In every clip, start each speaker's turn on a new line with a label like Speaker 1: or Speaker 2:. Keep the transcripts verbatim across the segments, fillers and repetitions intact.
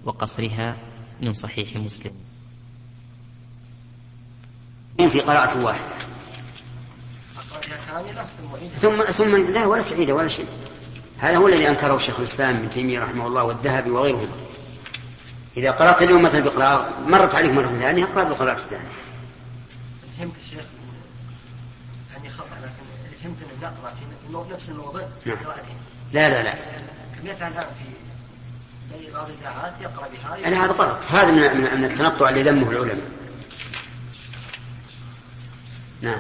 Speaker 1: وقصرها من صحيح مسلم.
Speaker 2: في قراءة واحدة ثم ثم لا ولا تعيد ولا شيء. هذا هو الذي أنكره شيخ الإسلام ابن تيمية رحمه الله والذهبي وغيرهم. إذا قرأت اليوم مثلا بقراءة مرت عليك مرة ثانية اقرأ بالقراءة الثانية.
Speaker 3: فهمت الشيخ يعني خطأ، لكن فهمت أن نقرأ في نفس الموضوع قراءتين.
Speaker 2: لا لا لا
Speaker 3: كم يفعل الآن في بعض الإذاعات يقرأ بها
Speaker 2: يعني هذا غلط. هذا من, من التنطع اللي ذمه العلماء. نعم.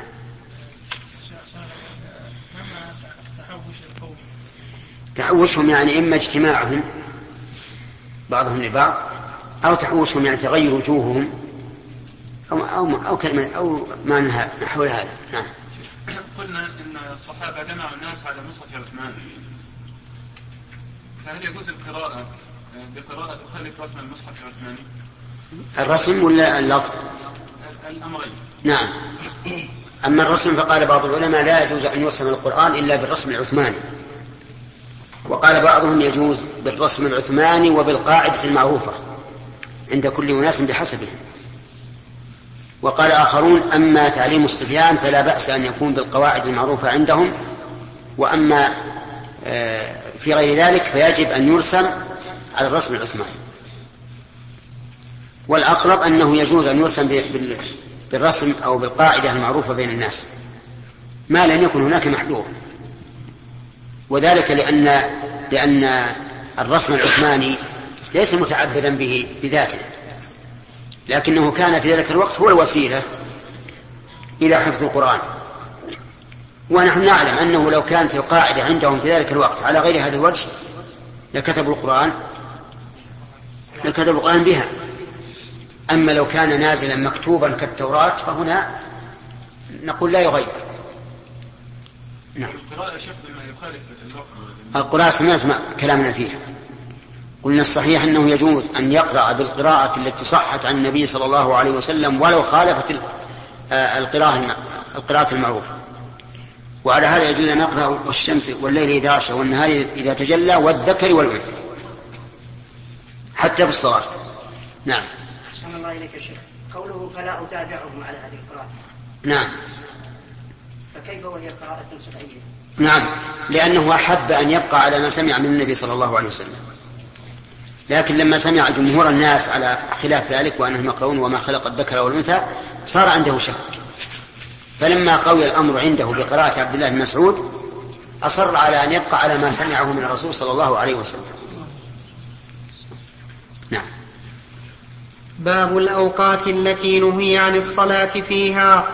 Speaker 2: تحوشهم يعني إما اجتماعهم بعضهم لبعض أو تحوشهم يعني تغير وجوههم أو أو أو كلمة أو ما نحو هذا. نعم.
Speaker 4: قلنا إن الصحابة جمعوا الناس على مصحف عثمان، فهل يجوز القراءة بقراءة تخالف رسم المصحف العثماني؟
Speaker 2: الرسم ولا اللفظ؟
Speaker 4: الأمرين.
Speaker 2: نعم. أما الرسم فقال بعض العلماء لا يجوز أن يرسم القرآن إلا بالرسم العثماني، وقال بعضهم يجوز بالرسم العثماني وبالقاعدة المعروفة عند كل أناس بحسبه. وقال آخرون أما تعليم الصبيان فلا بأس أن يكون بالقواعد المعروفة عندهم، وأما في غير ذلك فيجب أن يرسم على الرسم العثماني. والأقرب أنه يجوز أن يرسم بالرسم أو بالقاعدة المعروفة بين الناس ما لم يكن هناك محذور، وذلك لأن لأن الرسم العثماني ليس متعبدا به بذاته، لكنه كان في ذلك الوقت هو الوسيلة إلى حفظ القرآن. ونحن نعلم أنه لو كان في القاعدة عندهم في ذلك الوقت على غير هذا الوجه لكتبوا القرآن لكتبوا القرآن بها. أما لو كان نازلا مكتوبا كالتوراة فهنا نقول لا يغير. نعم.
Speaker 4: القراءة شيخ بما يخالف اللفظ.
Speaker 2: القراءة سمعت كلامنا فيها. قلنا الصحيح أنه يجوز أن يقرأ بالقراءة التي صحت عن النبي صلى الله عليه وسلم ولو خالفت القراءة القراءة المعروفة. وعلى هذا يجوز أن نقرأ والشمس والليل إذا عشى والنهار إذا تجلى والذكر والأنثى حتى في الصلاة. نعم.
Speaker 5: أحسن الله إليك يا شيخ. قوله فلا أتابعهم على هذه القراءة.
Speaker 2: نعم.
Speaker 5: فكيف وهي قراءة سبعية؟
Speaker 2: نعم، لأنه أحب أن يبقى على ما سمع من النبي صلى الله عليه وسلم، لكن لما سمع جمهور الناس على خلاف ذلك وأنهم يقرؤون وما خلق الذكر والأنثى صار عنده شك، فلما قوي الأمر عنده بقراءة عبد الله بن مسعود أصر على أن يبقى على ما سمعه من الرسول صلى الله عليه وسلم. نعم.
Speaker 6: باب الأوقات التي نهي عن الصلاة فيها.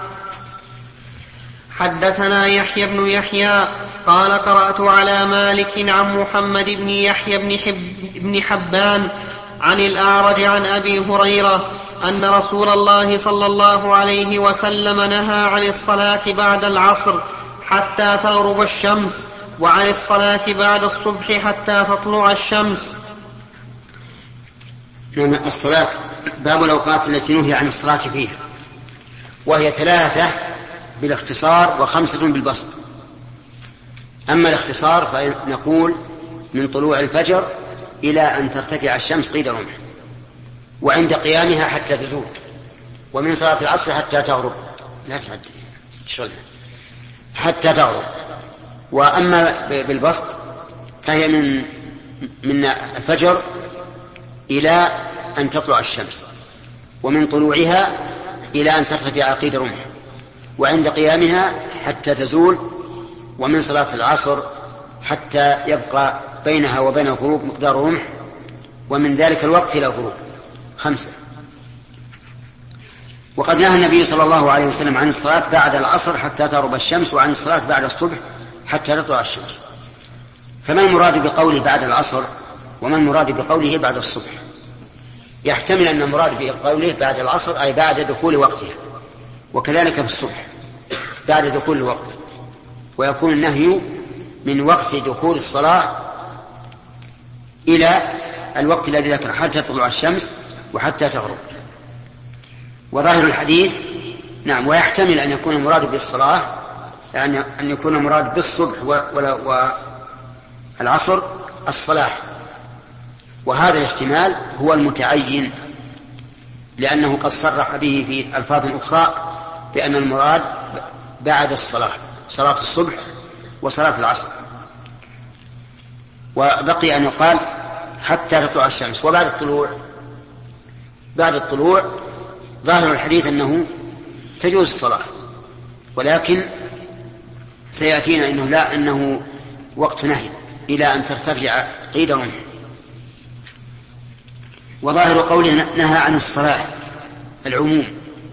Speaker 6: حدثنا يحيى بن يحيى قال قرأت على مالك عن محمد بن يحيى بن, حب بن حبان عن الأعرج عن أبي هريرة أن رسول الله صلى الله عليه وسلم نهى عن الصلاة بعد العصر حتى تغرب الشمس، وعن الصلاة بعد الصبح حتى تطلع الشمس.
Speaker 2: نعم. الصلاة باب الأوقات التي نهي عن الصلاة فيها، وهي ثلاثة بالاختصار وخمسة بالبسط. أما الاختصار فنقول من طلوع الفجر إلى أن ترتفع الشمس قيد رمح، وعند قيامها حتى تزول، ومن صلاة العصر حتى تغرب لا تعد حتى تغرب. وأما بالبسط فهي من من الفجر إلى أن تطلع الشمس، ومن طلوعها إلى أن ترتفع قيد رمح، وعند قيامها حتى تزول، ومن صلاة العصر حتى يبقى بينها وبين الغروب مقدار رمح، ومن ذلك الوقت إلى الغروب. خمسة. وقد نهى النبي صلى الله عليه وسلم عن الصلاة بعد العصر حتى تغرب الشمس، وعن الصلاة بعد الصبح حتى تطلع الشمس. فما المراد بقوله بعد العصر وما المراد بقوله بعد الصبح؟ يحتمل أن المراد بقوله بعد العصر أي بعد دخول وقتها، وكذلك في الصبح بعد دخول الوقت، ويكون النهي من وقت دخول الصلاة إلى الوقت الذي ذكر حتى تطلع الشمس وحتى تغرب. وظاهر الحديث نعم. ويحتمل أن يكون المراد بالصلاة يعني أن يكون المراد بالصبح والعصر الصلاة، وهذا الاحتمال هو المتعين، لأنه قد صرح به في ألفاظ أخرى بأن المراد بعد الصلاة، صلاة الصبح وصلاة العصر. وبقي أن يقال حتى تطلع الشمس. وبعد الطلوع، بعد الطلوع ظاهر الحديث أنه تجوز الصلاة، ولكن سيأتينا أنه لا، أنه وقت نهي إلى أن ترتفع قيد رمح. وظاهر قوله نهى عن الصلاة العموم،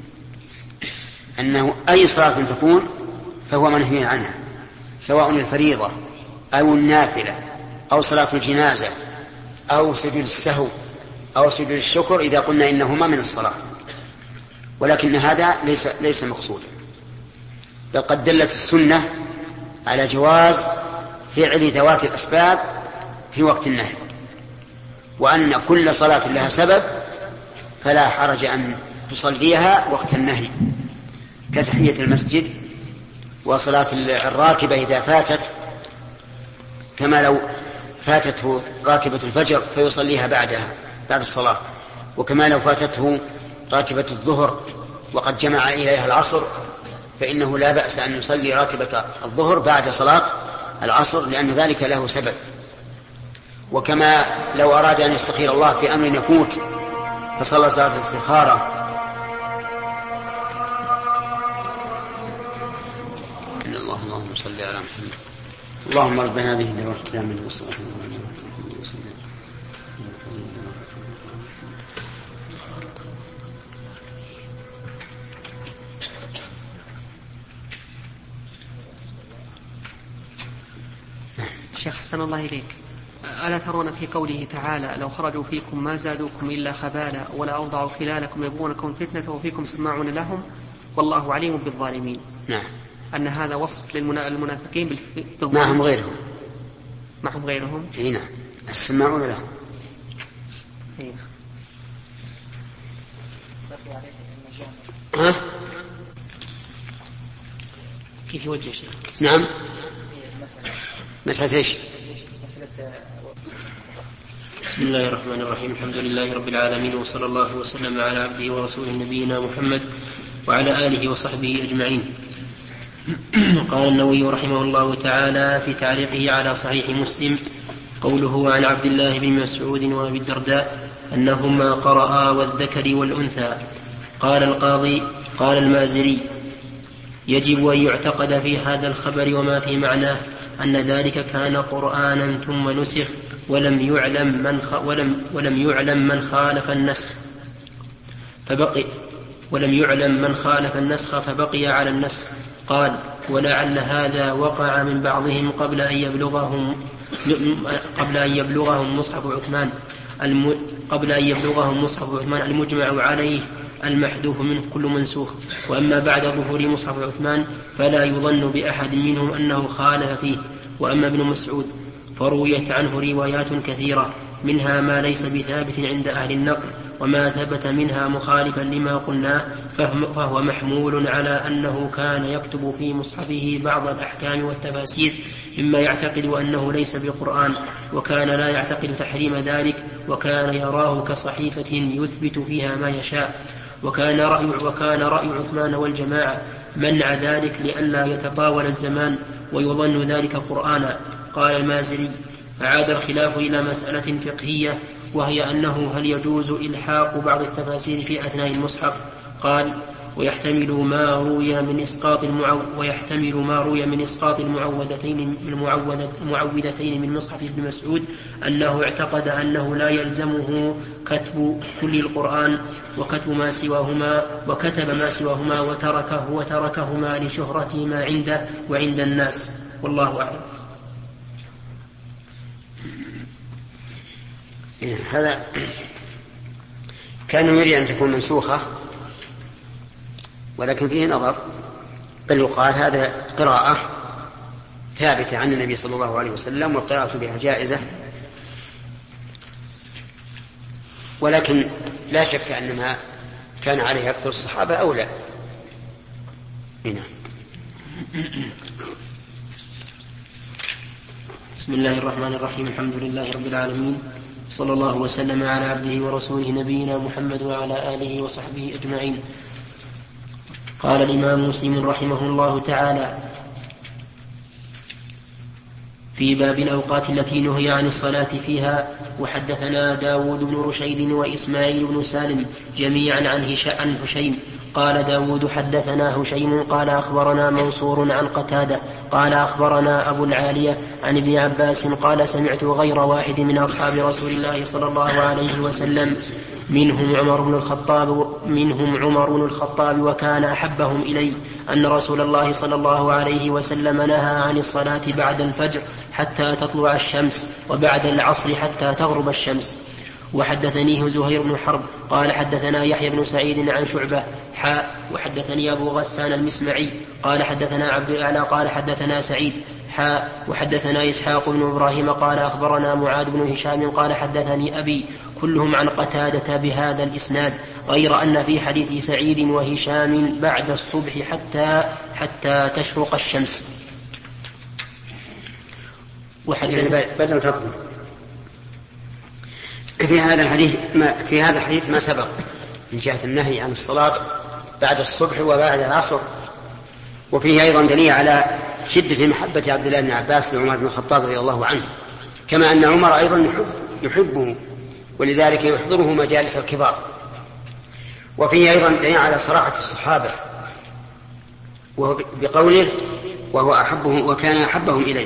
Speaker 2: أنه أي صلاة تكون فهو منهي عنها، سواء الفريضة أو النافلة أو صلاة الجنازة أو سجود السهو أو سجود الشكر، إذا قلنا إنهما من الصلاة. ولكن هذا ليس, ليس مقصودا، بل قد دلت السنة على جواز فعل ذوات الأسباب في وقت النهي، وأن كل صلاة لها سبب فلا حرج أن تصليها وقت النهي، كتحية المسجد وصلاة الراكبة إذا فاتت، كما لو فاتته راتبة الفجر فيصليها بعدها بعد الصلاة، وكما لو فاتته راتبة الظهر وقد جمع إليها العصر فإنه لا بأس أن يصلي راتبة الظهر بعد صلاة العصر، لأن ذلك له سبب. وكما لو أراد أن يستخير الله في أمر يفوت فصلى صلاة الاستخارة، إن الله اللهم صل على محمد. اللهم رب هذه الدعوة التامة والصلاة
Speaker 6: شيخ حسن الله إليك، ألا ترون في قوله تعالى لو خرجوا فيكم ما زادوكم إلا خبالا ولا أوضعوا خلالكم يبغونكم فتنة وفيكم سماعون لهم والله عليم بالظالمين،
Speaker 2: نعم،
Speaker 6: أن هذا وصف للمنافقين بالظلم؟
Speaker 2: معهم غيرهم،
Speaker 6: معهم غيرهم،
Speaker 2: اي نعم، السماعون لهم.
Speaker 6: اي
Speaker 2: ها؟
Speaker 6: كيف يوجه شيء؟
Speaker 2: نعم، مسألة ايش؟
Speaker 7: بسم الله الرحمن الرحيم، الحمد لله رب العالمين، وصلى الله وسلم على عبده ورسوله نبينا محمد وعلى آله وصحبه أجمعين. قال النووي رحمه الله تعالى في تعليقه على صحيح مسلم قوله عن عبد الله بن مسعود وأبي الدرداء أنهما قرأا والذكر والأنثى. قال القاضي قال المازري يجب أن يعتقد في هذا الخبر وما في معناه أن ذلك كان قرآنا ثم نسخ ولم يعلم من خ... ولم ولم يعلم من خالف النسخ فبقي ولم يعلم من خالف النسخ فبقي على النسخ. قال ولعل هذا وقع من بعضهم قبل أن يبلغهم قبل أن يبلغهم مصحف عثمان الم... قبل أن يبلغهم مصحف عثمان المجمع عليه المحذوف منه كل منسوخ. وأما بعد ظهور مصحف عثمان فلا يظن بأحد منهم أنه خالف فيه. وأما ابن مسعود فرويت عنه روايات كثيرة منها ما ليس بثابت عند أهل النقل، وما ثبت منها مخالفا لما قلناه فهو محمول على أنه كان يكتب في مصحفه بعض الأحكام والتفاسير مما يعتقد أنه ليس بقرآن، وكان لا يعتقد تحريم ذلك، وكان يراه كصحيفة يثبت فيها ما يشاء. وكان رأي, وكان رأي عثمان والجماعة منع ذلك لئلا يتطاول الزمان ويظن ذلك قرآنا. قال المازري فعاد الخلاف إلى مسألة فقهية، وهي أنه هل يجوز إلحاق بعض التفاسير في أثناء المصحف. قال ويحتمل ما روي من إسقاط المعو ويحتمل ما روي من إسقاط المعوذتين المعوذتين من مصحف ابن مسعود أنه اعتقد أنه لا يلزمه كتب كل القرآن وكتب ما سواهما وكتب ما سواهما وتركه وتركهما لشهرتهما عنده وعند الناس، والله أعلم.
Speaker 2: هذا كان يريد أن تكون منسوخة، ولكن فيه نظر، بل يقال هذا قراءة ثابتة عن النبي صلى الله عليه وسلم والقراءة بها جائزة، ولكن لا شك أن ما كان عليه أكثر الصحابة أولى. هنا
Speaker 7: بسم الله الرحمن الرحيم، الحمد لله رب العالمين، صلى الله وسلم على عبده ورسوله نبينا محمد وعلى آله وصحبه أجمعين. قال الإمام مسلم رحمه الله تعالى في باب الأوقات التي نهي عن الصلاة فيها: وحدثنا داود بن رشيد وإسماعيل بن سالم جميعا عن هشيم قال داود حدثنا هشيم قال أخبرنا منصور عن قتادة قال أخبرنا أبو العالية عن ابن عباس قال سمعت غير واحد من أصحاب رسول الله صلى الله عليه وسلم منهم عمر بن الخطاب منهم عمر بن الخطاب وكان أحبهم إلي أن رسول الله صلى الله عليه وسلم نهى عن الصلاة بعد الفجر حتى تطلع الشمس وبعد العصر حتى تغرب الشمس. وحدثنيه زهير بن حرب قال حدثنا يحيى بن سعيد عن شعبة حاء وحدثني أبو غسان المسمعي قال حدثنا عبد الأعلى قال حدثنا سعيد حاء وحدثنا إسحاق بن إبراهيم قال أخبرنا معاذ بن هشام قال حدثني أبي كلهم عن قتادة بهذا الإسناد غير أن في حديث سعيد وهشام بعد الصبح حتى حتى تشرق الشمس.
Speaker 2: وحدث بدل تطلع في هذا الحديث ما في هذا الحديث ما سبق من جهة النهي عن الصلاة بعد الصبح وبعد العصر، وفيه أيضا دليل على شدة محبة عبد الله بن عباس لعمر بن الخطاب رضي الله عنه، كما أن عمر أيضا يحب يحبه ولذلك يحضره مجالس الكبار. وفيه أيضا دليل على صراحة الصحابة وهو بقوله وهو أحبهم وكان أحبهم إليه.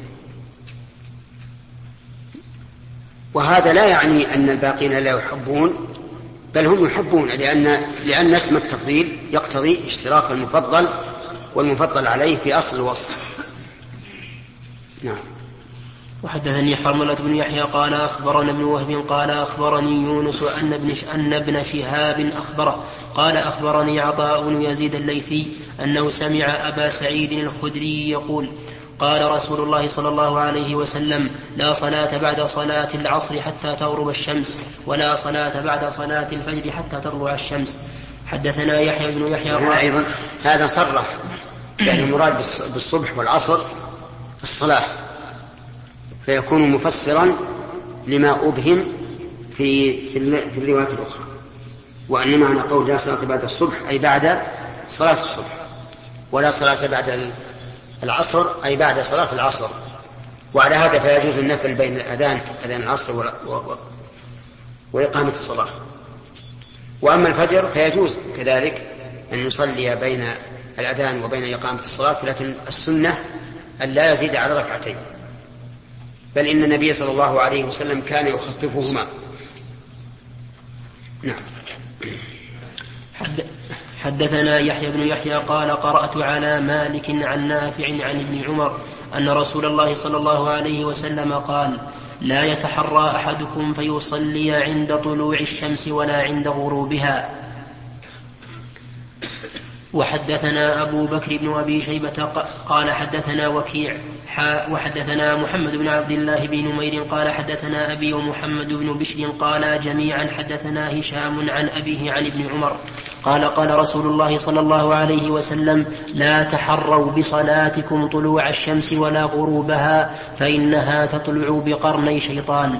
Speaker 2: وهذا لا يعني أن الباقين لا يحبون، بل هم يحبون، لأن, لأن اسم التفضيل يقتضي اشتراك المفضل والمفضل عليه في أصل الوصف. نعم.
Speaker 7: وحدثني حرملة بن يحيى قال أخبرنا ابن وهب قال أخبرني يونس أن ابن, أن ابن شهاب أخبره قال أخبرني عطاء بن يزيد الليثي أنه سمع أبا سعيد الخدري يقول قال رسول الله صلى الله عليه وسلم: لا صلاة بعد صلاة العصر حتى تغرب الشمس، ولا صلاة بعد صلاة الفجر حتى تطلع الشمس. حدثنا يحيى بن يحيى
Speaker 2: هذا أيضا هذا صرح يعني المراد بالصبح والعصر الصلاة، فيكون مفسرا لما أبهم في في الروايات الأخرى، وأن معنى قول لا صلاة بعد الصبح أي بعد صلاة الصبح، ولا صلاة بعد العصر أي بعد صلاة العصر. وعلى هذا فيجوز النفل بين الأذان أذان العصر وإقامة الصلاة. وأما الفجر فيجوز كذلك أن يصلي بين الأذان وبين إقامة الصلاة، لكن السنة أن لا يزيد على ركعتين، بل إن النبي صلى الله عليه وسلم كان يخففهما. نعم.
Speaker 7: حد حدثنا يحيى بن يحيى قال قرأت على مالك عن نافع عن ابن عمر أن رسول الله صلى الله عليه وسلم قال: لا يتحرى أحدكم فيصلي عند طلوع الشمس ولا عند غروبها. وحدثنا أبو بكر بن أبي شيبة قال حدثنا وكيع وحدثنا محمد بن عبد الله بن نمير قال حدثنا أبي ومحمد بن بشر قال جميعا حدثنا هشام عن أبيه عن ابن عمر قال قال رسول الله صلى الله عليه وسلم: لا تحروا بصلاتكم طلوع الشمس ولا غروبها فإنها تطلع بقرني شيطان.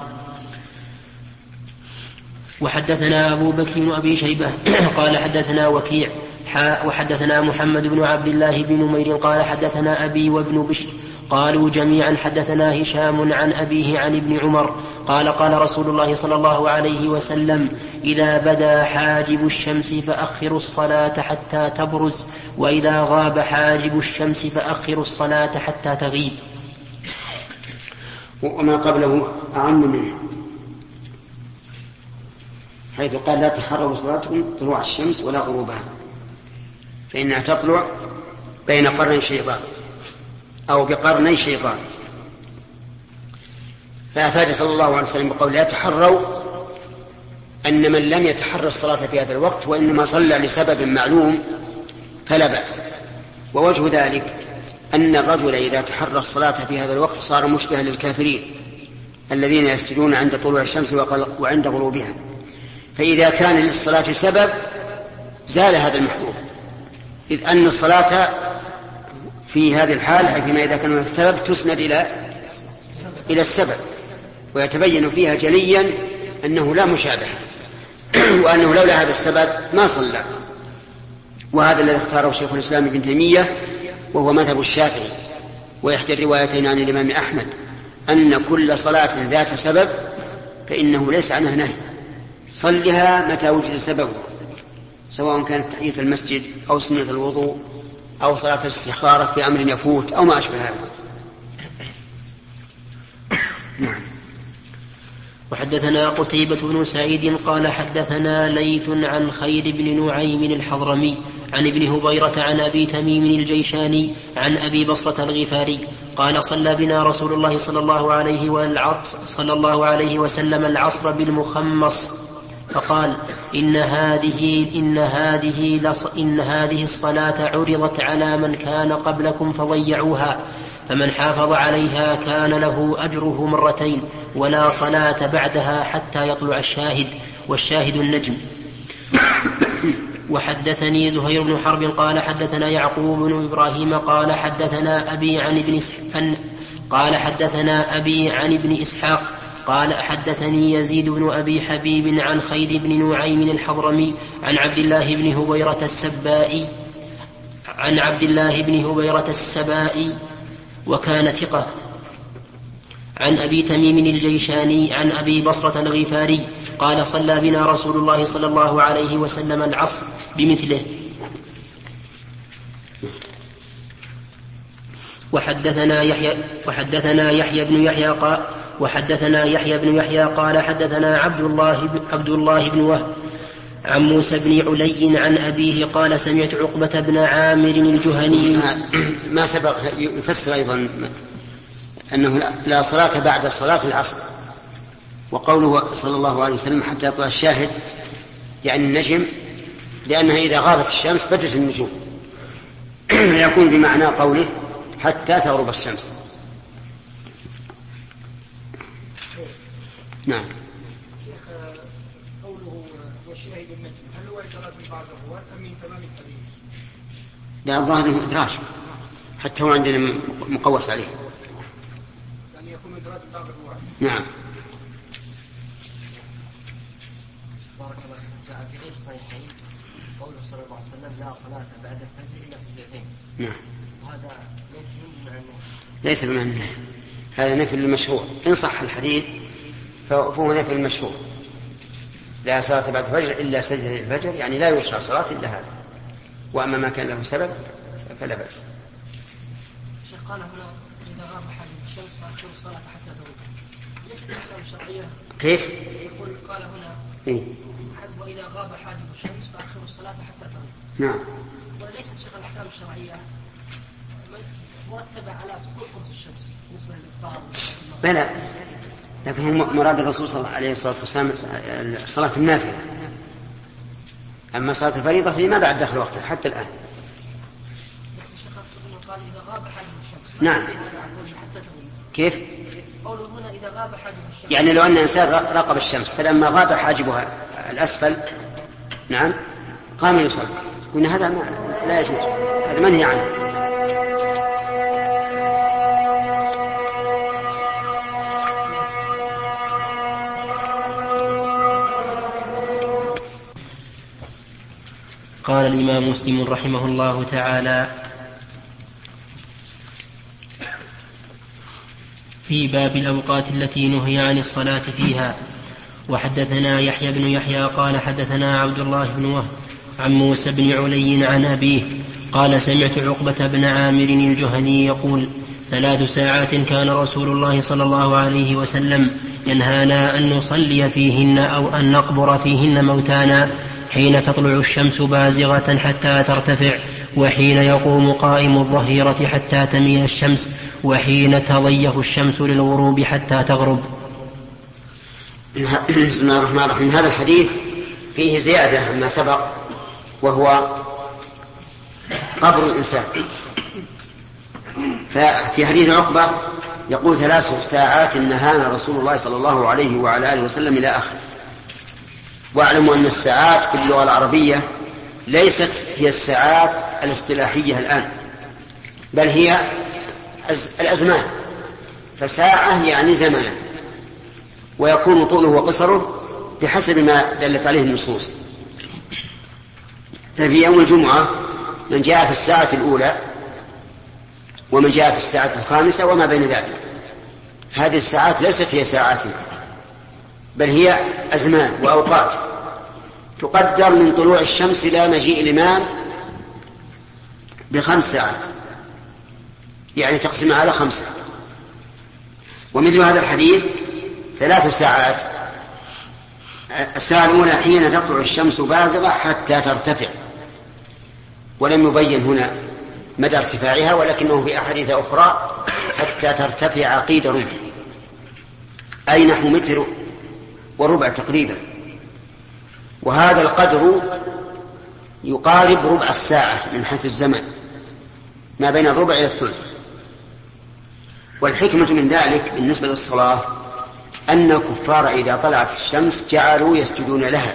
Speaker 7: وحدثنا أبو بكر بن أبي شيبة قال حدثنا وكيع وحدثنا محمد بن عبد الله بن نمير قال حدثنا أبي وابن بشر قالوا جميعا حدثنا هشام عن أبيه عن ابن عمر قال قال رسول الله صلى الله عليه وسلم: إذا بدا حاجب الشمس فأخروا الصلاة حتى تبرز، وإذا غاب حاجب الشمس فأخروا الصلاة حتى تغيب.
Speaker 2: وما قبله أعم منه، حيث قال: لا تحروا صلاتكم طلوع الشمس ولا غروبها فإنها تطلع بين قرني شيطان أو بقرني شيطان. فأفاد صلى الله عليه وسلم بقول: لا تحروا أن من لم يتحرى الصلاة في هذا الوقت وإنما صلى لسبب معلوم فلا بأس. ووجه ذلك أن الرجل إذا تحرى الصلاة في هذا الوقت صار مشبها للكافرين الذين يسجدون عند طلوع الشمس وعند غروبها، فإذا كان للصلاة سبب زال هذا المحظور، إذ أن الصلاة في هذه الحال أي فيما إذا كان هناك سبب تسند إلى إلى السبب، ويتبين فيها جليا أنه لا مشابه وأنه لولا هذا السبب ما صلى. وهذا الذي اختاره شيخ الإسلام ابن تيمية وهو مذهب الشافعي، وإحدى الروايتين عن الإمام أحمد أن كل صلاة ذات سبب فإنه ليس عنها نهي، صلها متى وجد سببه، سواء كانت تحية المسجد أو سنة الوضوء أو صلاة الاستخارة في أمر يفوت أو ما أشبه هذا.
Speaker 7: وحدثنا قتيبة بن سعيد قال حدثنا ليث عن خير بن نعيم الحضرمي عن ابن هبيرة عن أبي تميم الجيشاني عن أبي بصرة الغفاري قال صلى بنا رسول الله صلى الله عليه والعصر صلى الله عليه وسلم العصر بالمخمص فقال إن هذه إن هذه لص إن هذه الصلاة عرضت على من كان قبلكم فضيعوها، فمن حافظ عليها كان له أجره مرتين ولا صلاة بعدها حتى يطلع الشاهد، والشاهد النجم. وحدثني زهير بن حرب قال حدثنا يعقوب بن إبراهيم قال حدثنا أبي عن ابن إسحاق قال حدثنا أبي عن ابن إسحاق قال حدثني يزيد بن أبي حبيب عن خير بن نعيم الحضرمي عن عبد الله بن هبيرة السبائي عن عبد الله بن هبيرة السبائي وكان ثقة عن أبي تميم الجيشاني عن أبي بصرة الغفاري قال صلى بنا رسول الله صلى الله عليه وسلم العصر بمثله. وحدثنا يحيى وحدثنا يحيى بن يحيى قال وحدثنا يحيى بن يحيى قال حدثنا عبد الله عبد الله بن وهب عن موسى بن علي عن أبيه قال سمعت عقبة بن عامر الجهني.
Speaker 2: ما سبق يفسر أيضا أنه لا صلاة بعد صلاة العصر، وقوله صلى الله عليه وسلم حتى يطلع الشاهد يعني النجم، لأنها إذا غابت الشمس بدت النجوم يكون بمعنى قوله حتى تغرب الشمس. نعم.
Speaker 8: قوله والشاهد النجم هل هو إدراج بعض الرواة أم من تمام الحديث؟
Speaker 2: لا، الظاهر انه ادراج، حتى هو عندنا مقوس عليه،
Speaker 8: يعني يكون ادراج بعض الرواة.
Speaker 2: نعم.
Speaker 3: بارك الله فيك. جاء في غير الصحيحين قوله صلى الله عليه وسلم لا صلاة بعد الفجر إلا سجدتين.
Speaker 2: نعم.
Speaker 3: وهذا نفي معنى
Speaker 2: ليس بمعنى هذا نفي للمشهور، إن صح الحديث فهو نفي المشهور، لا صلاة بعد الفجر إلا سجدة الفجر، يعني لا يشرع صلاة إلا هذا، وأما ما كان له سبب فلا بأس.
Speaker 9: شيخ قال هنا إذا غاب حاجب الشمس فأخروا الصلاة حتى تغرب، ليست الأحكام الشرعية.
Speaker 2: كيف؟
Speaker 9: يقول قال هنا
Speaker 2: إيه؟
Speaker 9: وإذا غاب حاجب الشمس فأخروا الصلاة حتى تغرب.
Speaker 2: نعم.
Speaker 9: وليست شيخ الأحكام الشرعية مرتبة على سقوط قرص الشمس بالنسبة للإفطار.
Speaker 2: بلى، لكن هو مراد الرسول صلى الله عليه وسلم صلاة النافلة، أما صلاة الفريضة فيما بعد دخل وقتها حتى الآن.
Speaker 9: قال إذا غاب حاجب الشمس.
Speaker 2: نعم. كيف؟
Speaker 9: قوله هنا إذا غاب حاجب الشمس.
Speaker 2: يعني لو أن إنسان راقب الشمس فلما غاب حاجبها الأسفل، نعم، قام يصلي، قلنا هذا ما لا يجوز، هذا منهي عنه.
Speaker 7: قال الإمام مسلم رحمه الله تعالى في باب الأوقات التي نهي عن الصلاة فيها. وحدثنا يحيى بن يحيى قال حدثنا عبد الله بن وهب عن موسى بن علي عن أبيه قال سمعت عقبة بن عامر الجهني يقول ثلاث ساعات كان رسول الله صلى الله عليه وسلم ينهانا أن نصلي فيهن أو أن نقبر فيهن موتانا، حين تطلع الشمس بازغة حتى ترتفع، وحين يقوم قائم الظهيرة حتى تميل الشمس، وحين تضيف الشمس للغروب حتى تغرب.
Speaker 2: بسم الله الرحمن الرحيم. هذا الحديث فيه زيادة عما سبق، وهو قبر الإنسان. ففي حديث عقبة يقول ثلاث ساعات نهانا رسول الله صلى الله عليه وعلى آله وسلم إلى آخره. واعلموا أن الساعات في اللغة العربية ليست هي الساعات الاصطلاحية الآن، بل هي الأزمان، فساعة يعني زمنا، ويكون طوله وقصره بحسب ما دلت عليه النصوص. ففي يوم الجمعة من جاء في الساعة الأولى ومن جاء في الساعة الخامسة وما بين ذلك. هذه الساعات ليست هي ساعات بل هي أزمان وأوقات تقدر من طلوع الشمس إلى مجيء الإمام بخمس ساعات، يعني تقسم على خمسة. ومثل هذا الحديث ثلاث ساعات: الساعة الأولى حين تطلع الشمس بازغة حتى ترتفع، ولم يبين هنا مدى ارتفاعها، ولكنه في أحاديث أخرى حتى ترتفع قيد رمح، أي نحو متر وربع تقريبا، وهذا القدر يقارب ربع الساعة من حيث الزمن، ما بين الربع إلى الثلث. والحكمة من ذلك بالنسبة للصلاة أن الكفار إذا طلعت الشمس جعلوا يسجدون لها،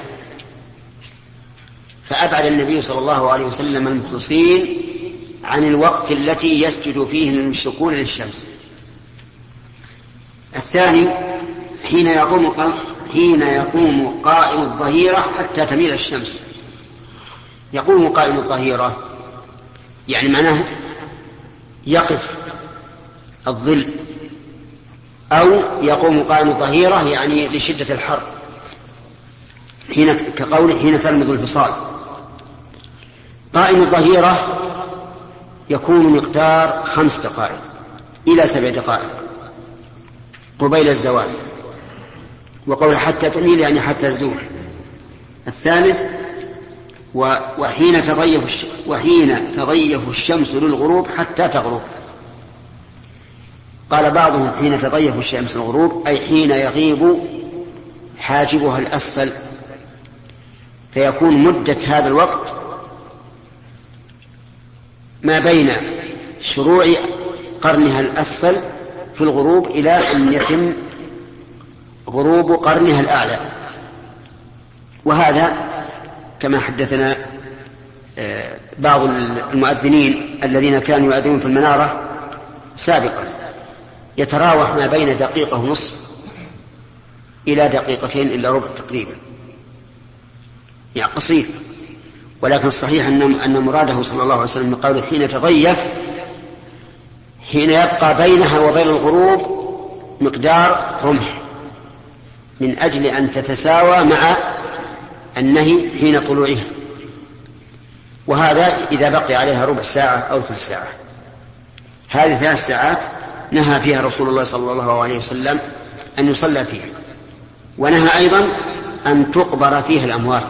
Speaker 2: فأبعد النبي صلى الله عليه وسلم المخلصين عن الوقت التي يسجد فيه المشركون للشمس. الثاني حين يقوم حين يقوم قائم الظهيرة حتى تميل الشمس. يقوم قائم الظهيرة يعني معناه يقف الظل، أو يقوم قائم الظهيرة يعني لشدة الحر، حين كقوله حين تلمض الفصال. قائم الظهيرة يكون مقدار خمس دقائق إلى سبع دقائق قبيل الزوال، وقول حتى تميل يعني حتى تزول. الثالث وحين تضيف وحين تضيف الشمس للغروب حتى تغرب. قال بعضهم حين تضيف الشمس للغروب أي حين يغيب حاجبها الأسفل، فيكون مدة هذا الوقت ما بين شروع قرنها الأسفل في الغروب إلى أن يتم غروب قرنها الأعلى. وهذا كما حدثنا بعض المؤذنين الذين كانوا يؤذنون في المنارة سابقا يتراوح ما بين دقيقة ونصف إلى دقيقتين إلا ربع تقريبا، يعني قصير. ولكن الصحيح أن مراده صلى الله عليه وسلم من قوله حين تضيف حين يبقى بينها وبين الغروب مقدار رمح، من أجل أن تتساوى مع النهي حين طلوعها، وهذا إذا بقي عليها ربع ساعة أو ثلث ساعة. هذه ثلاث ساعات نهى فيها رسول الله صلى الله عليه وسلم أن يصلى فيها، ونهى أيضا أن تقبر فيها الأموات،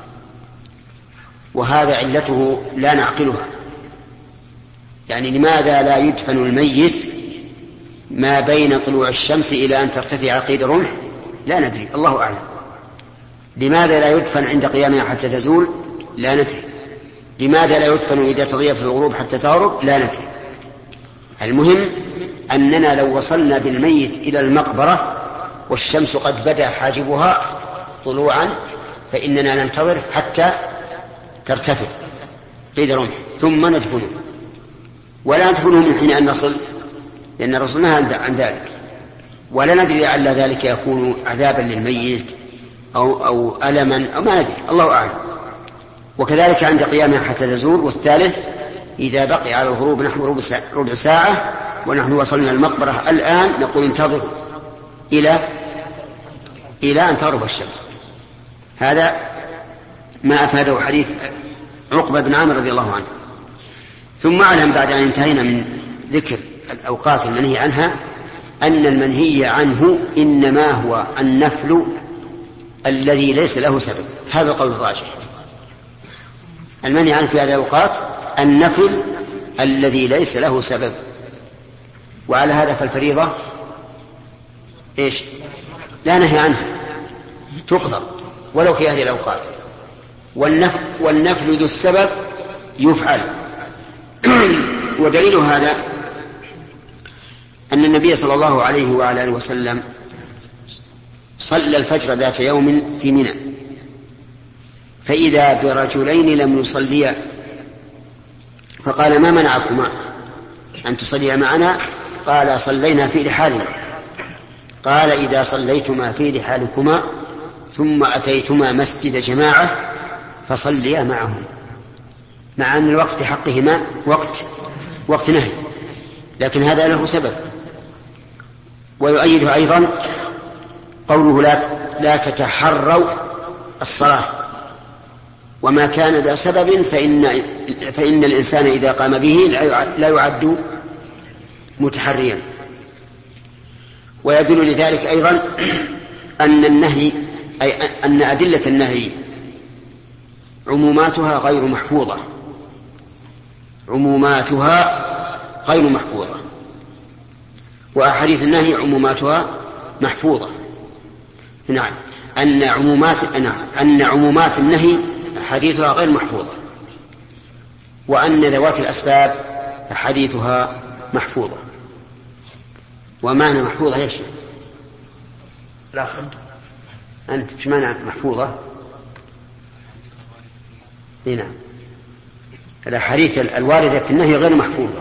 Speaker 2: وهذا علته لا نعقلها. يعني لماذا لا يدفن الميت ما بين طلوع الشمس إلى أن ترتفع قيد رمح؟ لا ندري، الله أعلم. لماذا لا يدفن عند قيامها حتى تزول؟ لا ندري. لماذا لا يدفن إذا تضيف الغروب حتى تغرب؟ لا ندري. المهم أننا لو وصلنا بالميت إلى المقبرة والشمس قد بدا حاجبها طلوعا فإننا ننتظر حتى ترتفع قيد رمح ثم ندفنه، ولا ندفنه من حين أن نصل، لأن الرسول نهى عن ذلك، ولا ندري لعل ذلك يكون عذابا للميت أو, أو ألما أو ما ندري، الله أعلم. وكذلك عند قيامها حتى تزول. والثالث إذا بقي على الغروب نحو ربع ساعة ونحن وصلنا المقبرة الآن نقول انتظروا إلى إلى أن تغرب الشمس. هذا ما أفاده حديث عقبة بن عامر رضي الله عنه. ثم أعلم بعد أن انتهينا من ذكر الأوقات المنهي عنها أن المنهي عنه إنما هو النفل الذي ليس له سبب. هذا القول الراجح. المنهي عنه في هذه الأوقات النفل الذي ليس له سبب. وعلى هذا فالفريضة إيش؟ لا نهي عنها، تقدر ولو في هذه الأوقات. والنفل, والنفل ذو السبب يفعل. ودليل هذا أن النبي صلى الله عليه وعلى آله وسلم صلى الفجر ذات يوم في منى، فإذا برجلين لم يصليا، فقال ما منعكما أن تصليا معنا؟ قال صلينا في رحالنا. قال إذا صليتما في رحالكما ثم أتيتما مسجد جماعة فصليا معهم، مع أن الوقت في حقهما وقت وقت نهي، لكن هذا له سبب. ويؤيده أيضا قوله لا, لا تتحروا الصلاة، وما كان ذا سبب فإن, فإن الإنسان إذا قام به لا يعد متحريا. ويدل لذلك أيضا أن النهي أي أن أدلة النهي عموماتها غير محفوظة، عموماتها غير محفوظة، وأحاديث النهي عموماتها محفوظة. نعم، أن عمومات نعم أن عمومات النهي حديثها غير محفوظة، وأن ذوات الأسباب حديثها محفوظة. ومعنى محفوظة ايش؟ لا أنت ايش معنى محفوظة؟ هنا الأحاديث الواردة في النهي غير محفوظة،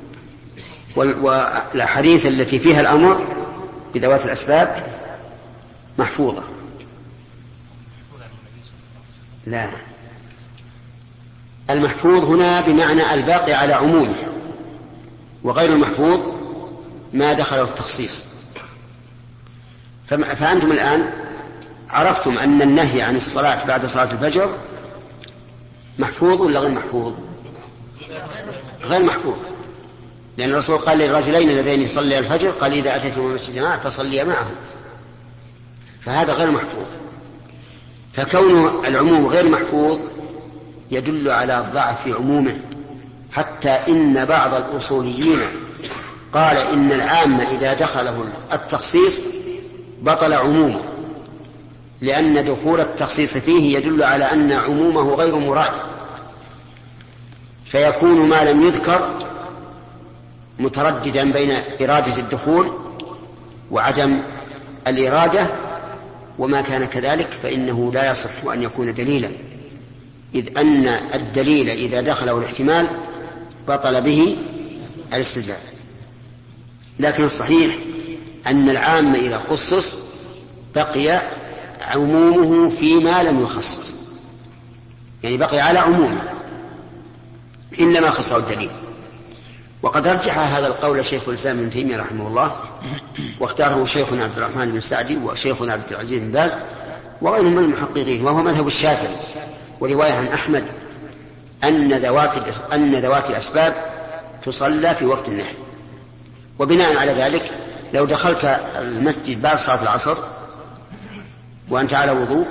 Speaker 2: والأحاديث التي فيها الأمر بذوات الأسباب محفوظة. لا، المحفوظ هنا بمعنى الباقي على عمومه، وغير المحفوظ ما دخل التخصيص. فأنتم الآن عرفتم أن النهي عن الصلاة بعد صلاة الفجر محفوظ ولا غير محفوظ؟ غير محفوظ، لأن الرسول قال للرجلين اللذين يصلي الفجر قال إذا أتيتم المسجد جماعة فصلي معهم، فهذا غير محفوظ. فكون العموم غير محفوظ يدل على ضعف عمومه، حتى إن بعض الأصوليين قال إن العام إذا دخله التخصيص بطل عمومه، لأن دخول التخصيص فيه يدل على أن عمومه غير مراد، فيكون ما لم يذكر مترددا بين إرادة الدخول وعدم الإرادة، وما كان كذلك فإنه لا يصح أن يكون دليلا، إذ أن الدليل إذا دخله الاحتمال بطل به الاستدلال. لكن الصحيح أن العام إذا خصص بقي عمومه فيما لم يخصص، يعني بقي على عمومه إلا ما خصه الدليل. وقد رجح هذا القول شيخ الإسلام ابن تيمية رحمه الله، واختاره شيخنا عبد الرحمن بن سعدي وشيخنا عبد العزيز بن باز وغيرهم من المحققين، وهو مذهب الشافعي، ورواية عن أحمد أن ذوات أن ذوات الأسباب تصلى في وقت النهي. وبناء على ذلك لو دخلت المسجد بعد صلاة العصر وأنت على وضوء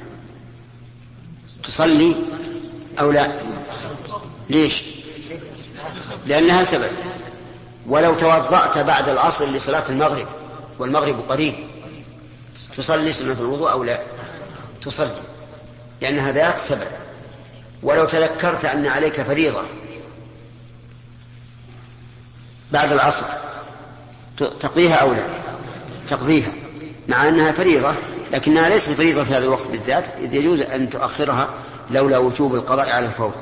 Speaker 2: تصلي أو لا؟ ليش؟ لأنها سبب. ولو توضأت بعد العصر لصلاة المغرب والمغرب قريب تصلي سنة الوضوء أو لا؟ تصلي، لأنها ذات سبب. ولو تذكرت أن عليك فريضة بعد العصر تقضيها أو لا؟ تقضيها، مع أنها فريضة لكنها ليست فريضة في هذا الوقت بالذات، إذ يجوز أن تؤخرها لولا وجوب القضاء على الفور.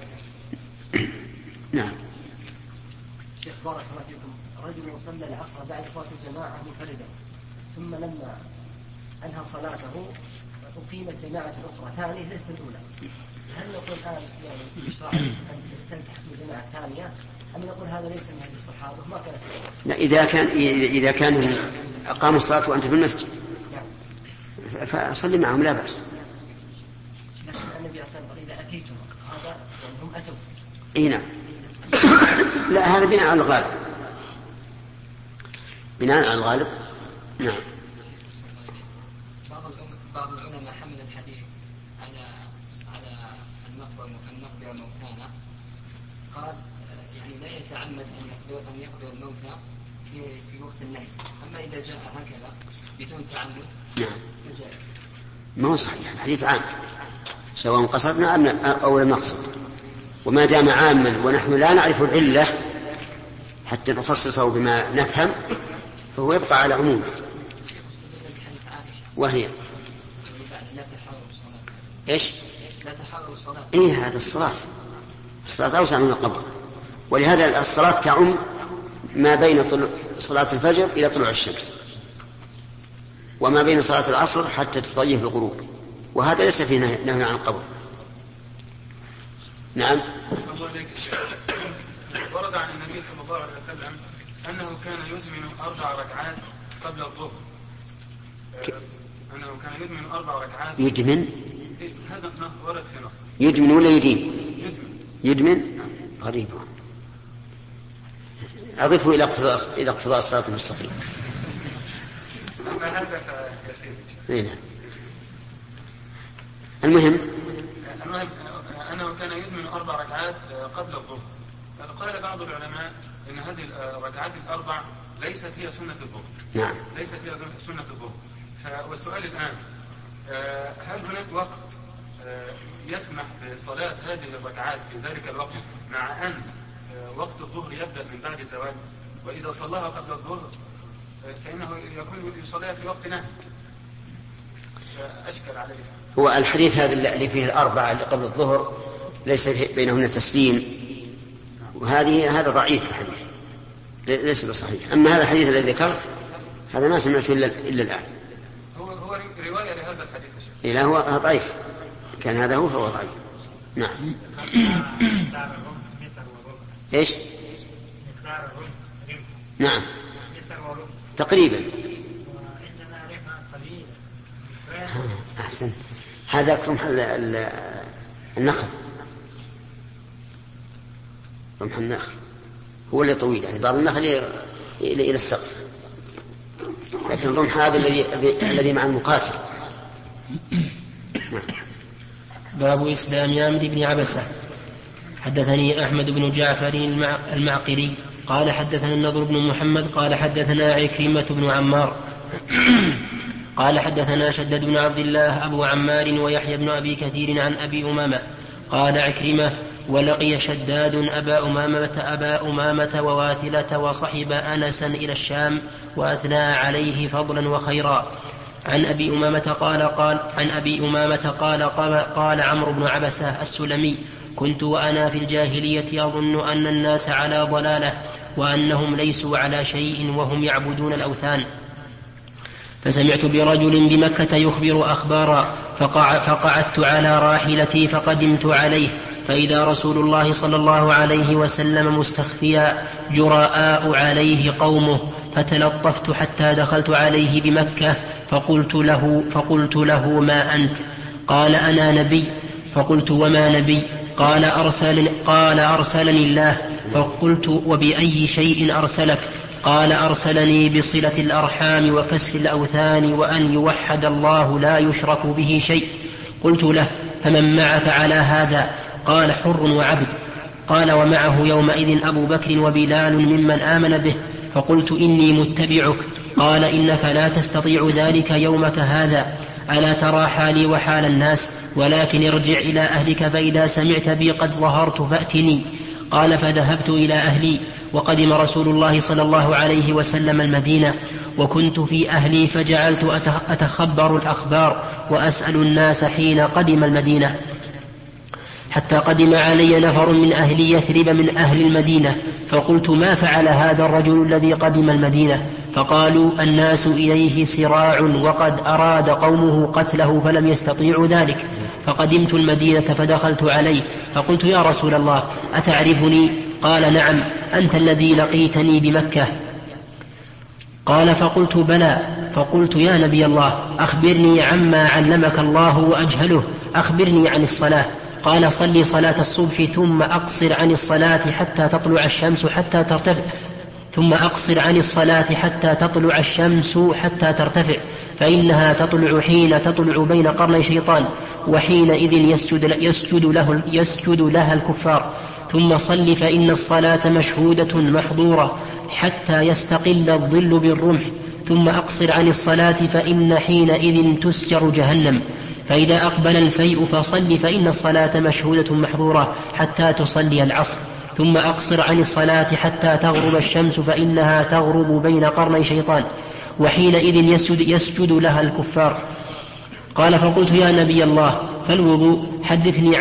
Speaker 2: نعم.
Speaker 3: شيخ بارك الله فيكم، رجل صلى العصر بعد فوات الجماعة منفردا، ثم لما أنهى صلاته أقيمت جماعة أخرى ثانية ليست الأولى، هل نقول الآن يعني يشرع أن تلتحق بالجماعة الثانية، أم نقول هذا ليس من هدي الصحابة ما كانت؟
Speaker 2: لا، إذا كان إذا كان أقاموا الصلاة وأنت في المسجد فصلي معهم لا بأس.
Speaker 3: لكن النبي أعتبر إذا أتيتم هذا هم أتوا.
Speaker 2: إيه نعم. لا، هذا بناء على الغالب، بناء على الغالب. نعم.
Speaker 10: بعض العلماء حمل الحديث على على النقبة النقبة موتانا، قال يعني لا يتعمد أن يقبل أن يقبل الموتى في في وقت النهي، أما إذا جاء هكذا بدون تعمد
Speaker 2: نعم
Speaker 10: فجاء.
Speaker 2: ما هو صحيح، الحديث عام سواء قصدنا أو لم نقصد، وما دام عاما ونحن لا نعرف العلة حتى نخصصه بما نفهم فهو يبقى على عمومه. وهي ايش؟
Speaker 10: لا تحرر الصلاة.
Speaker 2: ايه هذا الصلاة، الصلاة أوسع من القبر، ولهذا الصلاة تعم ما بين طلوع صلاة الفجر إلى طلوع الشمس، وما بين صلاة العصر حتى تطيب الغروب، وهذا ليس فيه نهي عن القبر. نعم.
Speaker 4: ورد عن النبي صلى الله عليه وسلم أنه كان يزمن أربع ركعات قبل الظهر. أنه كان يدمن أربع ركعات.
Speaker 2: يدمن؟
Speaker 4: هذا ورد في نص.
Speaker 2: يدمن ولا يدين؟
Speaker 4: يدمن.
Speaker 2: يدمن؟ غريب. أضيفه إلى اقتضاء إلى اقتضاء الصلاة المستقيم.
Speaker 4: أما هذا فيسير.
Speaker 2: نعم. المهم.
Speaker 4: المهم أنه كان يدمن أربع ركعات قبل الظهر. قال بعض العلماء إن هذه الركعات الأربع ليست هي سنة الظهر.
Speaker 2: نعم.
Speaker 4: ليست هي سنة الظهر. والسؤال الآن، هل هناك وقت يسمح بصلاة هذه الركعات في ذلك الوقت مع أن وقت الظهر يبدأ من بعد الزوال، وإذا صلاها قبل الظهر فإنه يكون يصليها في وقت نهي؟ أشكل عليه.
Speaker 2: هو الحديث هذا اللي فيه الأربعة اللي قبل الظهر ليس بينهن تسليم، وهذه هذا ضعيف الحديث ليس بصحيح. أما هذا الحديث الذي ذكرت هذا ما سمعته إلا, إلا الآن.
Speaker 4: هو هو رواية لهذا الحديث يا شيخ.
Speaker 2: إلا هو ضعيف، كان هذا هو فهو ضعيف. نعم. إيش؟ نعم تقريبا. أحسن. هذا رمح النخل، رمح النخل هو اللي طويل، يعني بعض النخل إلى السقف، لكن الرمح هذا الذي الذي مع المقاتل.
Speaker 7: باب إسلام عمرو بن عبسة. حدثني أحمد بن جعفر المعقري قال حدثنا النضر بن محمد قال حدثنا عكرمة بن عمار قال حدثنا شداد بن عبد الله أبو عمار ويحيى بن أبي كثير عن أبي أمامة قال عكرمة ولقي شداد أبا أمامة أبا أمامة وواثلة وصحب أنسا إلى الشام وأثنى عليه فضلا وخيرا. عن أبي أمامة قال قال عن أبي أمامة قال قال, قال عمرو بن عبسة السلمي كنت وأنا في الجاهلية أظن أن الناس على ضلالة وأنهم ليسوا على شيء وهم يعبدون الأوثان، فسمعت برجل بمكة يخبر أخبارا فقع فقعدت على راحلتي فقدمت عليه فإذا رسول الله صلى الله عليه وسلم مستخفيا جراء عليه قومه، فتلطفت حتى دخلت عليه بمكة فقلت له, فقلت له ما أنت؟ قال أنا نبي. فقلت وما نبي؟ قال أرسل قال أرسلني الله. فقلت وبأي شيء أرسلك؟ قال أرسلني بصلة الأرحام وكسر الأوثان وأن يوحد الله لا يشرك به شيء. قلت له فمن معك على هذا؟ قال حر وعبد. قال ومعه يومئذ أبو بكر وبلال ممن آمن به. فقلت إني متبعك. قال إنك لا تستطيع ذلك يومك هذا، ألا ترى حالي وحال الناس؟ ولكن ارجع إلى أهلك فإذا سمعت بي قد ظهرت فأتني. قال فذهبت إلى أهلي وقدم رسول الله صلى الله عليه وسلم المدينة وكنت في أهلي فجعلت أتخبر الأخبار وأسأل الناس حين قدم المدينة، حتى قدم علي نفر من أهل يثرب من أهل المدينة فقلت ما فعل هذا الرجل الذي قدم المدينة؟ فقالوا الناس إليه سراع وقد أراد قومه قتله فلم يستطيعوا ذلك. فقدمت المدينة فدخلت عليه فقلت يا رسول الله أتعرفني؟ قال نعم أنت الذي لقيتني بمكة. قال فقلت بلى. فقلت يا نبي الله أخبرني عما علمك الله وأجهله، أخبرني عن الصلاة. قال صلي صلاة الصبح ثم أقصر عن الصلاة حتى تطلع الشمس حتى ترتفع ثم أقصر عن الصلاة حتى تطلع الشمس حتى ترتفع فإنها تطلع حين تطلع بين قرني شيطان وحينئذ يسجد, يسجد, له يسجد لها الكفار. ثم صل فإن الصلاة مشهودة محظورة حتى يستقل الظل بالرمح. ثم أقصر عن الصلاة فإن حينئذ تسجر جهنم. فإذا أقبل الفيء فصل فإن الصلاة مشهودة محظورة حتى تصلي العصر. ثم أقصر عن الصلاة حتى تغرب الشمس فإنها تغرب بين قرني شيطان وحينئذ يسجد, يسجد لها الكفار. قال فقلت يا نبي الله فالوضوء حدثني عنه.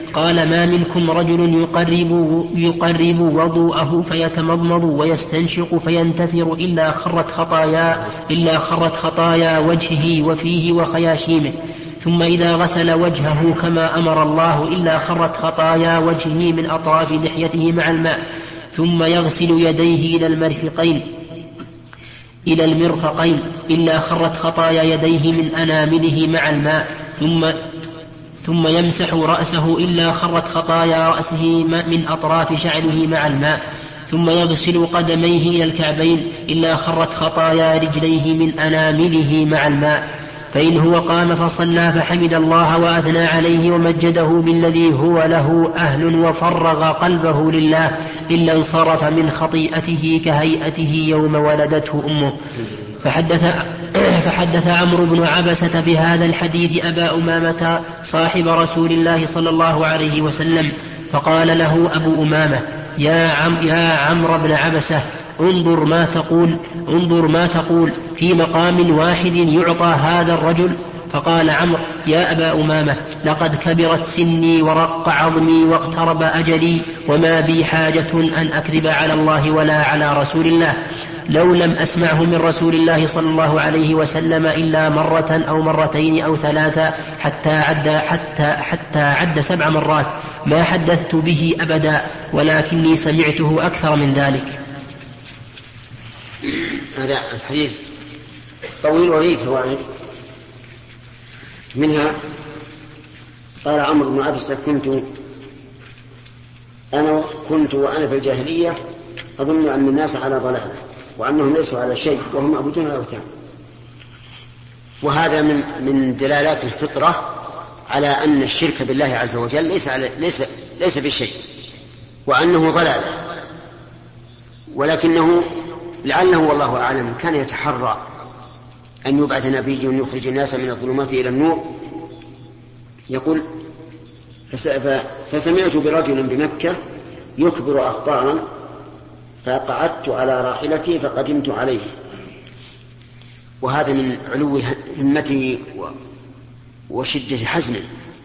Speaker 7: قال ما منكم رجل يقرب, يقرب وضوءه فيتمضمض ويستنشق فينتثر إلا خرت خطايا, إلا خرت خطايا وجهه وفيه وخياشيمه، ثم إذا غسل وجهه كما أمر الله إلا خرت خطايا وجهه من أطراف لحيته مع الماء، ثم يغسل يديه إلى المرفقين إلى المرفقين إلا خرت خطايا يديه من أنامله مع الماء، ثم ثم يمسح رأسه إلا خرت خطايا رأسه من أطراف شعره مع الماء، ثم يغسل قدميه إلى الكعبين إلا خرت خطايا رجليه من أنامله مع الماء. فإن هو قام فصلى فحمد الله وأثنى عليه ومجده بالذي هو له أهل وفرغ قلبه لله إلا انصرف من خطيئته كهيئته يوم ولدته أمه. فحدث, فحدث عمرو بن عبسة بهذا الحديث أبا أمامة صاحب رسول الله صلى الله عليه وسلم، فقال له أبو أمامة يا, عم يا عمرو بن عبسة انظر ما تقول انظر ما تقول في مقام واحد يعطى هذا الرجل. فقال عمرو يا أبا أمامة لقد كبرت سني ورق عظمي واقترب أجلي وما بي حاجة أن أكذب على الله ولا على رسول الله، لو لم أسمعه من رسول الله صلى الله عليه وسلم إلا مرة أو مرتين أو ثلاثة حتى عد, حتى, حتى عد سبع مرات ما حدثت به أبدا، ولكني سمعته أكثر من ذلك.
Speaker 2: هذا الحديث طويل وفيه فوائد، منها قال عمرو بن عبسة كنت أنا كنت وأنا في الجاهلية أظن أن الناس على ضلالة وأنهم ليسوا على شيء وهم يعبدون الأوثان، وهذا من من دلالات الفطرة على أن الشرك بالله عز وجل ليس على ليس ليس بشيء وأنه ضلالة، ولكنه لعله والله أعلم كان يتحرى أن يبعث نبي يخرج الناس من الظلمات إلى النور. يقول فسمعت برجل بمكة يخبر أخبارا فقعدت على راحلتي فقدمت عليه، وهذا من علو همته وشدة حزنه،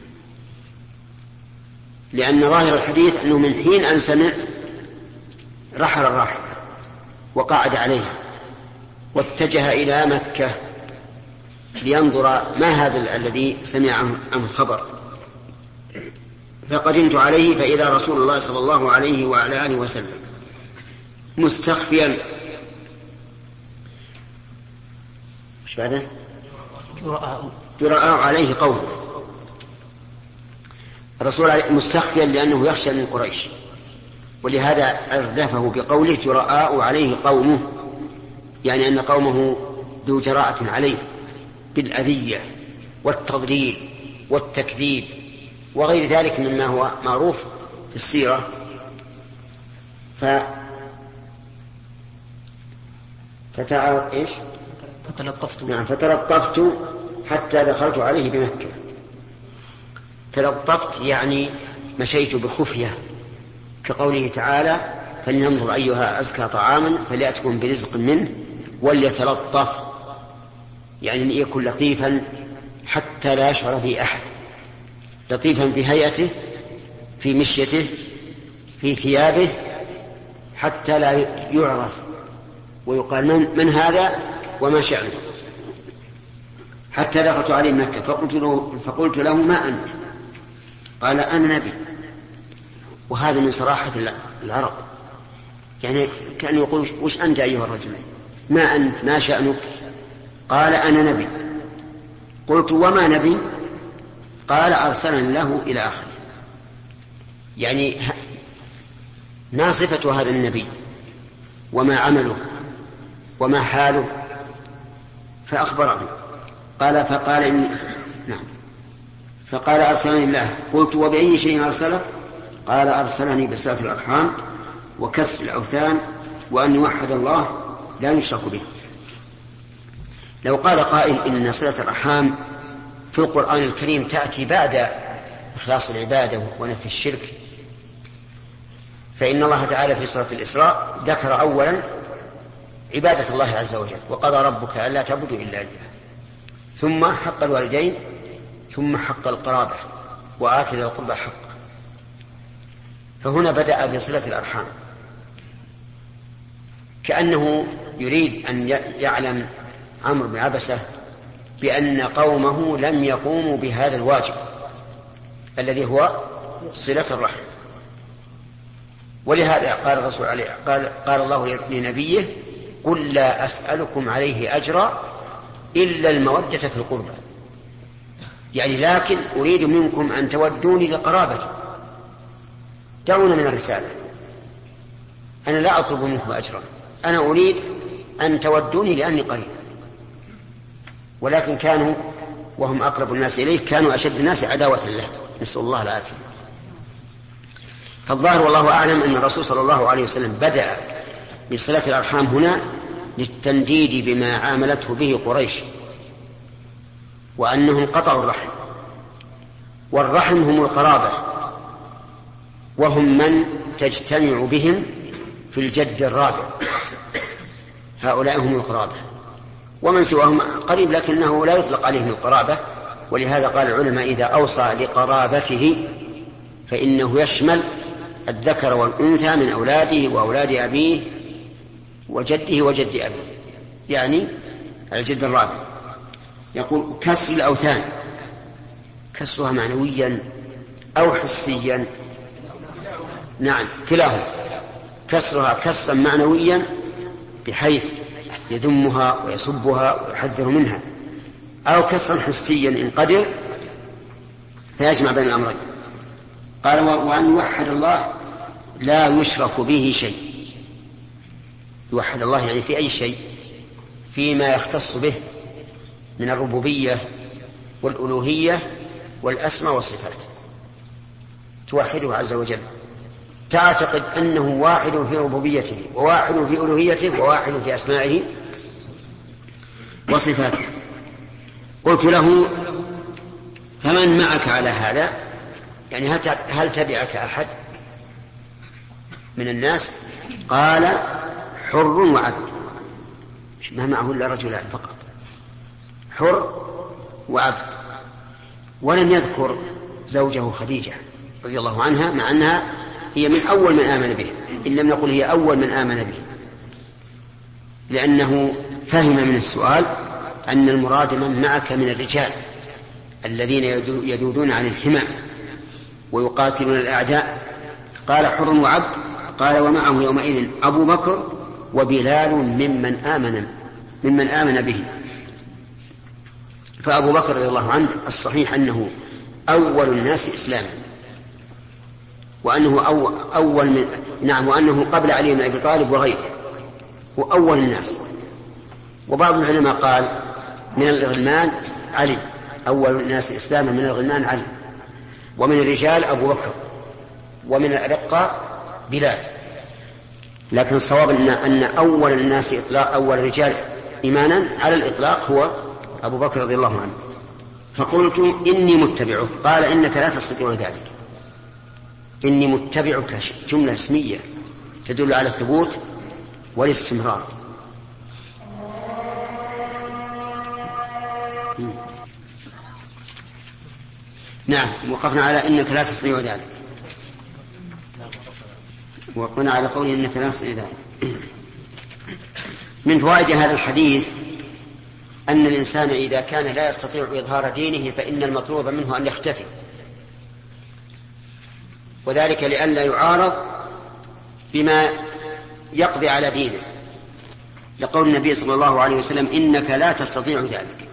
Speaker 2: لأن ظاهر الحديث أنه من حين أن سمع رحل الراحلة وقعد عليها واتجه إلى مكة لينظر ما هذا الذي سمع عنه الخبر. فقدمت عليه فإذا رسول الله صلى الله عليه وعلى آله وسلم مستخفيا مش بعده جرأ عليه قوم الرسول مستخفيا لأنه يخشى من قريش، ولهذا أردفه بقوله جرأ عليه قومه، يعني أن قومه ذو جراءة عليه بالأذية والتضليل والتكذيب وغير ذلك مما هو معروف في السيرة. ف فتع... إيش؟
Speaker 7: فتلطفت
Speaker 2: نعم فتلطفت حتى دخلت عليه بمكة. تلطفت يعني مشيت بخفية، كقوله تعالى فلننظر أيها أزكى طعاما فليأتكم برزق منه وليتلطف، يعني أن يكون لطيفا حتى لا يشعر به أحد، لطيفا في هيئته في مشيته في ثيابه حتى لا يعرف ويقال من, من هذا وما شأنه. حتى دخلت عليه مكة فقلت له, فقلت له ما أنت؟ قال أنا نبي. وهذا من صراحة العرب، يعني كان يقول وش أنت أيها الرجل؟ ما أنت؟ ما شأنك؟ قال أنا نبي. قلت وما نبي؟ قال أرسلني له إلى آخره. يعني ما صفة هذا النبي وما عمله وما حاله، فأخبره. قال فقال إن نعم فقال أرسلني الله. قلت وبأي شيء أرسلك؟ قال أرسلني بصلة الأرحام وكسر الأوثان وأن يوحد الله لا يشرك به. لو قال قائل إن صلة الأرحام في القرآن الكريم تأتي بعد إخلاص العبادة ونفي الشرك، فإن الله تعالى في سورة الإسراء ذكر أولا عبادة الله عز وجل وقضى ربك ألا تعبدوا إلا إياه، ثم حق الوالدين، ثم حق القرابة وآت ذي القربى حقه. فهنا بدأ بصلة الأرحام كأنه يريد أن يعلم عمرو بن عبسة بأن قومه لم يقوموا بهذا الواجب الذي هو صلة الرحم. ولهذا قال الرسول عليه قال, قال الله لنبيه قل لا أسألكم عليه أجرا إلا المودة في القربى، يعني لكن أريد منكم أن تودوني لقرابتي، دعونا من الرسالة، أنا لا أطلب منكم أجرا، أنا أريد أن تودوني لأني قريب. ولكن كانوا وهم أقرب الناس إليه كانوا أشد الناس عداوة له، نسأل الله العافية. فالظاهر والله أعلم أن الرسول صلى الله عليه وسلم بدأ بصلة الأرحام هنا للتنديد بما عاملته به قريش، وأنهم قطعوا الرحم، والرحم هم القرابة، وهم من تجتمع بهم في الجد الرابع، هؤلاء هم القرابة، ومن سواهم قريب لكنه لا يطلق عليهم القرابة. ولهذا قال العلماء إذا أوصى لقرابته فإنه يشمل الذكر والأنثى من أولاده وأولاد أبيه وجده وجد أبيه، يعني الجد الرابع. يقول كسر الأوثان، كسرها معنويا أو حسيا؟ نعم كلاهما، كسرها كسرا معنويا بحيث يذمها ويسبها ويحذر منها، أو كسرا حسيا إن قدر فيجمع بين الأمرين. قال وأن يوحد الله لا يشرك به شيء. يوحد الله يعني في أي شيء، فيما يختص به من الربوبية والألوهية والأسماء والصفات، توحده عز وجل، تعتقد أنه واحد في ربوبيته وواحد في ألوهيته وواحد في أسمائه وصفاته. قلت له فمن معك على هذا؟ يعني هل تبعك أحد من الناس؟ قال حر وعبد، ما معه إلا رجلان فقط، حر وعبد، ولم يذكر زوجه خديجة رضي الله عنها، مع أنها هي من أول من آمن به، إن لم نقل هي أول من آمن به، لأنه فهم من السؤال أن المراد من معك من الرجال الذين يذودون عن الحمى ويقاتلون الأعداء. قال حر وعبد، قال ومعه يومئذ أبو بكر وبلال ممن آمن ممن آمن به. فأبو بكر رضي الله عنه الصحيح أنه أول الناس إسلاما، وأنه أول من نعم وأنه قبل علي بن أبي طالب وغيره هو أول الناس. وبعض العلماء قال من الغلمان علي، أول الناس إسلاما من الغلمان علي، ومن الرجال أبو بكر، ومن الأرقى بلال. لكن الصواب أن, أن أول الناس إطلاق أول الرجال إيمانا على الإطلاق هو أبو بكر رضي الله عنه. فقلت إني متبعه، قال إنك لا تستطيع ذلك. إني متبعك جملة اسمية تدل على الثبوت والاستمرار. نعم وقفنا على إنك لا تستطيع ذلك، وقفنا على قوله إنك لا تستطيع ذلك. من فوائد هذا الحديث أن الإنسان إذا كان لا يستطيع إظهار دينه فإن المطلوب منه أن يختفي، وذلك لئلا يعارض بما يقضي على دينه، لقول النبي صلى الله عليه وسلم إنك لا تستطيع ذلك.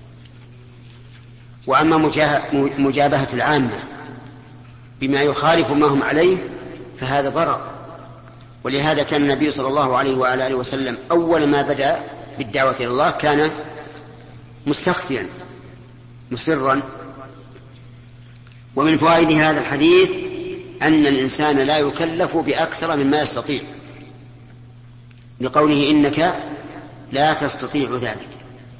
Speaker 2: وأما مجابهة العامة بما يخالف ما هم عليه فهذا ضرر. ولهذا كان النبي صلى الله عليه وآله وسلم أول ما بدأ بالدعوة إلى الله كان مستخفيا مصرا. ومن فوائد هذا الحديث أن الإنسان لا يكلف بأكثر مما يستطيع، لقوله إنك لا تستطيع ذلك،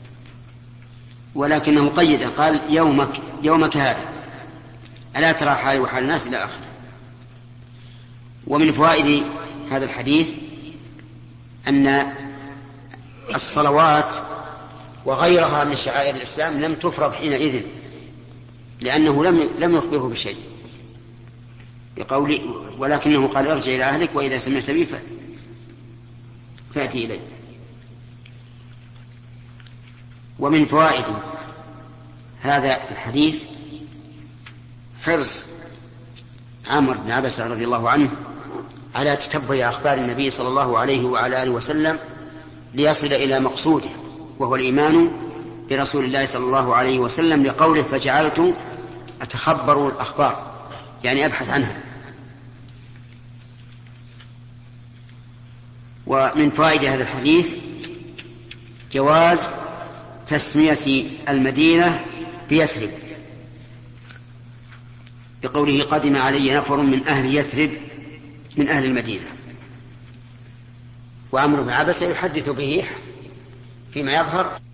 Speaker 2: ولكنه قيد قال يومك يومك هذا ألا ترى حالي وحال الناس إلى آخره. ومن فوائد هذا الحديث أن الصلوات وغيرها من شعائر الإسلام لم تفرض حينئذ، لأنه لم لم يخبره بشيء. بقول ولكنه قال ارجع إلى أهلك وإذا سمعت بي فأتي إلي. ومن فوائد هذا الحديث حرص عامر بن عبسة رضي الله عنه على تتبع أخبار النبي صلى الله عليه وعلى آله وسلم ليصل إلى مقصوده، وهو الإيمان برسول الله صلى الله عليه وسلم، لقوله فجعلت أتخبر الأخبار، يعني أبحث عنها. ومن فوائد هذا الحديث جواز تسمية المدينة بيثرب، بقوله قدم علي نفر من أهل يثرب من أهل المدينة. وعمرو بن عبسة يحدث به فيما يظهر